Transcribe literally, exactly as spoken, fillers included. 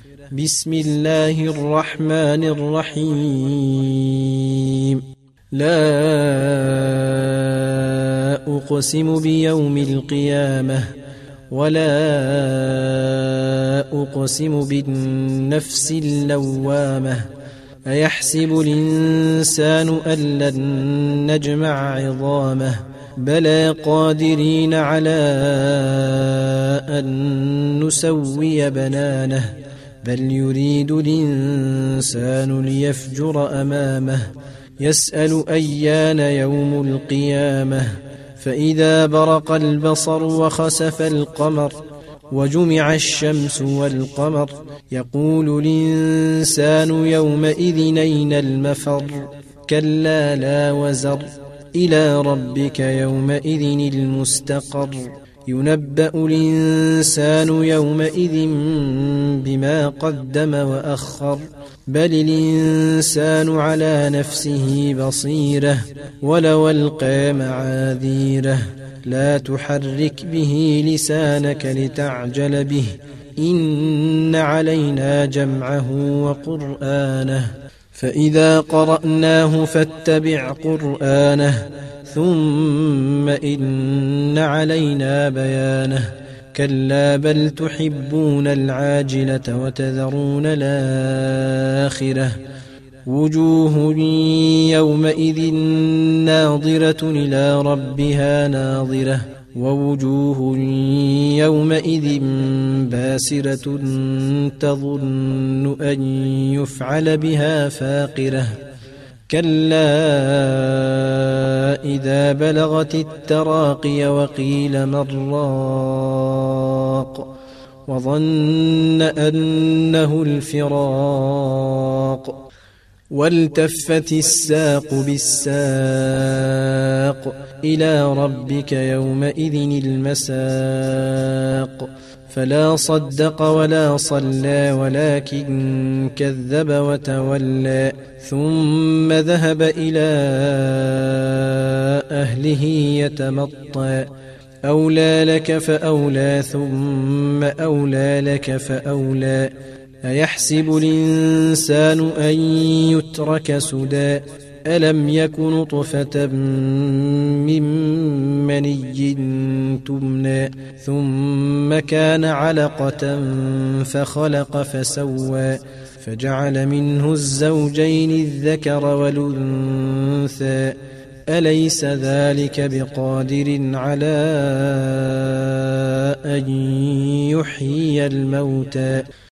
بسم الله الرحمن الرحيم. لا أقسم بيوم القيامة ولا أقسم بالنفس اللوامة أيحسب الإنسان أن لن نجمع عظامه بلى قادرين على أن نسوي بنانه بل يريد الإنسان ليفجر أمامه يسأل أيان يوم القيامة فإذا برق البصر وخسف القمر وجمع الشمس والقمر يقول الإنسان يومئذ أين المفر كلا لا وزر إلى ربك يومئذ المستقر ينبأ الإنسان يومئذ بما قدم وأخر بل الإنسان على نفسه بصيرة ولو ألقى معاذيره لا تحرك به لسانك لتعجل به إن علينا جمعه وقرآنه فإذا قرأناه فاتبع قرآنه ثم إن علينا بيانه كلا بل تحبون العاجلة وتذرون الآخرة وجوه يومئذ ناظرة إلى ربها ناظرة ووجوه يومئذ باسرة تظن أن يفعل بها فاقرة كلا إذا بلغت التراقي وقيل من راق وظن أنه الفراق والتفت الساق بالساق إلى ربك يومئذ المساق فلا صدق ولا صلى ولكن كذب وتولى ثم ذهب إلى أهله يتمطى أولى لك فأولى ثم أولى لك فأولى أيحسب الإنسان أن يترك سدى ألم يك نطفة من مني تمنى ثم كان علقة فخلق فسوى فجعل منه الزوجين الذكر والأنثى أليس ذلك بقادر على أن يحيي الموتى